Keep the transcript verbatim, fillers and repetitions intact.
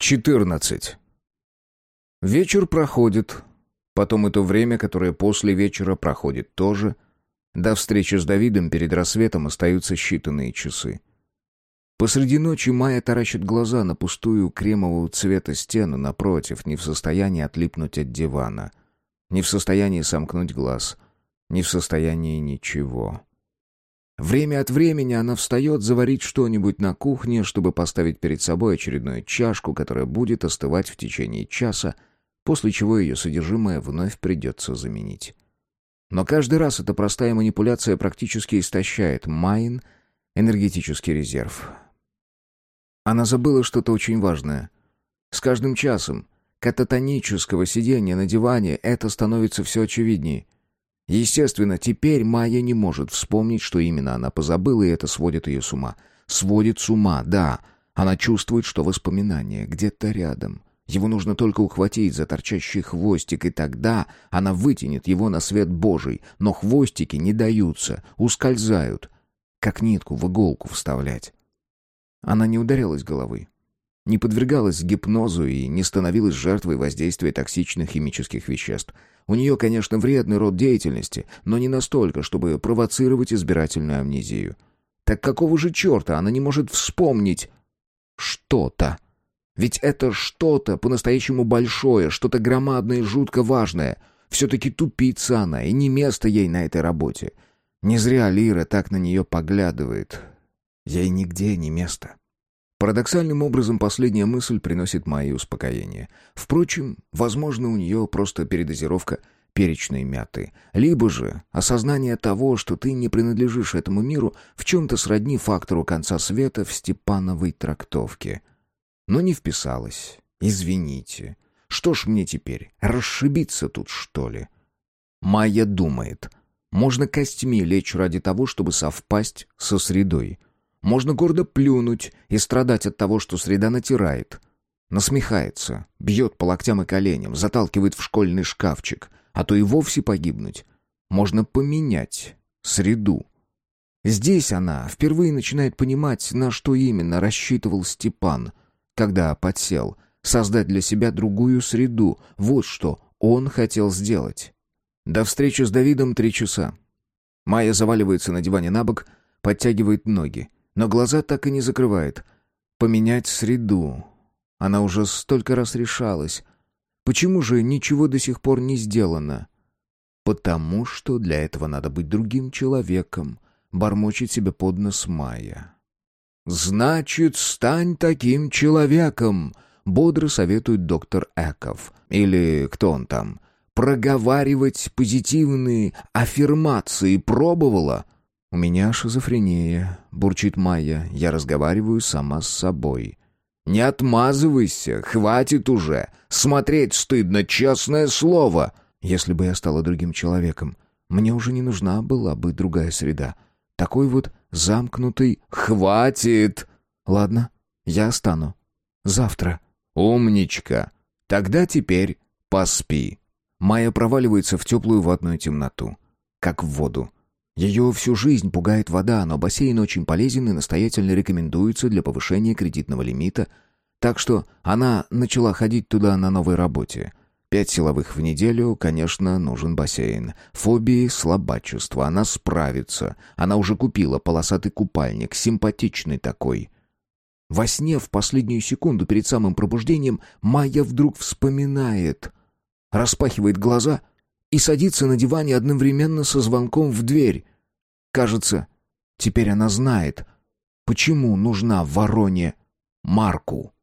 четырнадцать. Вечер проходит, потом и то время, которое после вечера проходит тоже. До встречи с Давидом перед рассветом остаются считанные часы. Посреди ночи Майя таращит глаза на пустую кремового цвета стену напротив, не в состоянии отлипнуть от дивана, не в состоянии сомкнуть глаз, не в состоянии ничего. Время от времени она встает заварить что-нибудь на кухне, чтобы поставить перед собой очередную чашку, которая будет остывать в течение часа, после чего ее содержимое вновь придется заменить. Но каждый раз эта простая манипуляция практически истощает Майин энергетический резерв. Она забыла что-то очень важное. С каждым часом кататонического сидения на диване это становится все очевиднее. Естественно, теперь Майя не может вспомнить, что именно она позабыла, и это сводит ее с ума. Сводит с ума, да. Она чувствует, что воспоминание где-то рядом. Его нужно только ухватить за торчащий хвостик, и тогда она вытянет его на свет Божий. Но хвостики не даются, ускользают, как нитку в иголку вставлять. Она не ударялась головой, не подвергалась гипнозу и не становилась жертвой воздействия токсичных химических веществ. У нее, конечно, вредный род деятельности, но не настолько, чтобы провоцировать избирательную амнезию. Так какого же черта она не может вспомнить что-то? Ведь это что-то по-настоящему большое, что-то громадное и жутко важное. Все-таки тупица она, и не место ей на этой работе. Не зря Лира так на нее поглядывает. Ей нигде не место. Парадоксальным образом последняя мысль приносит Майе успокоение. Впрочем, возможно, у нее просто передозировка перечной мяты. Либо же осознание того, что ты не принадлежишь этому миру, в чем-то сродни фактору конца света в Степановой трактовке. Но не вписалась. Извините. Что ж мне теперь, расшибиться тут, что ли? Майя думает. Можно костьми лечь ради того, чтобы совпасть со средой. Можно гордо плюнуть и страдать от того, что среда натирает. Насмехается, бьет по локтям и коленям, заталкивает в школьный шкафчик, а то и вовсе погибнуть. Можно поменять среду. Здесь она впервые начинает понимать, на что именно рассчитывал Степан, когда подсел, создать для себя другую среду. Вот что он хотел сделать. До встречи с Давидом три часа. Майя заваливается на диване на бок, подтягивает ноги, но глаза так и не закрывает. Поменять среду. Она уже столько раз решалась. Почему же ничего до сих пор не сделано? Потому что для этого надо быть другим человеком, бормочет себе под нос Майя. «Значит, стань таким человеком», — бодро советует доктор Эков. Или кто он там? Проговаривать позитивные аффирмации пробовала? «У меня шизофрения», — бурчит Майя. «Я разговариваю сама с собой». «Не отмазывайся, хватит уже. Смотреть стыдно, честное слово». Если бы я стала другим человеком, мне уже не нужна была бы другая среда. Такой вот замкнутый «хватит». Ладно, я стану. Завтра. «Умничка. Тогда теперь поспи». Майя проваливается в теплую ватную темноту, как в воду. Ее всю жизнь пугает вода, но бассейн очень полезен и настоятельно рекомендуется для повышения кредитного лимита, так что она начала ходить туда на новой работе. Пять силовых в неделю, конечно, нужен бассейн. Фобии, слабачество, она справится. Она уже купила полосатый купальник, симпатичный такой. Во сне в последнюю секунду перед самым пробуждением Майя вдруг вспоминает, распахивает глаза и садится на диване одновременно со звонком в дверь. Кажется, теперь она знает, почему нужна Вороне Марку.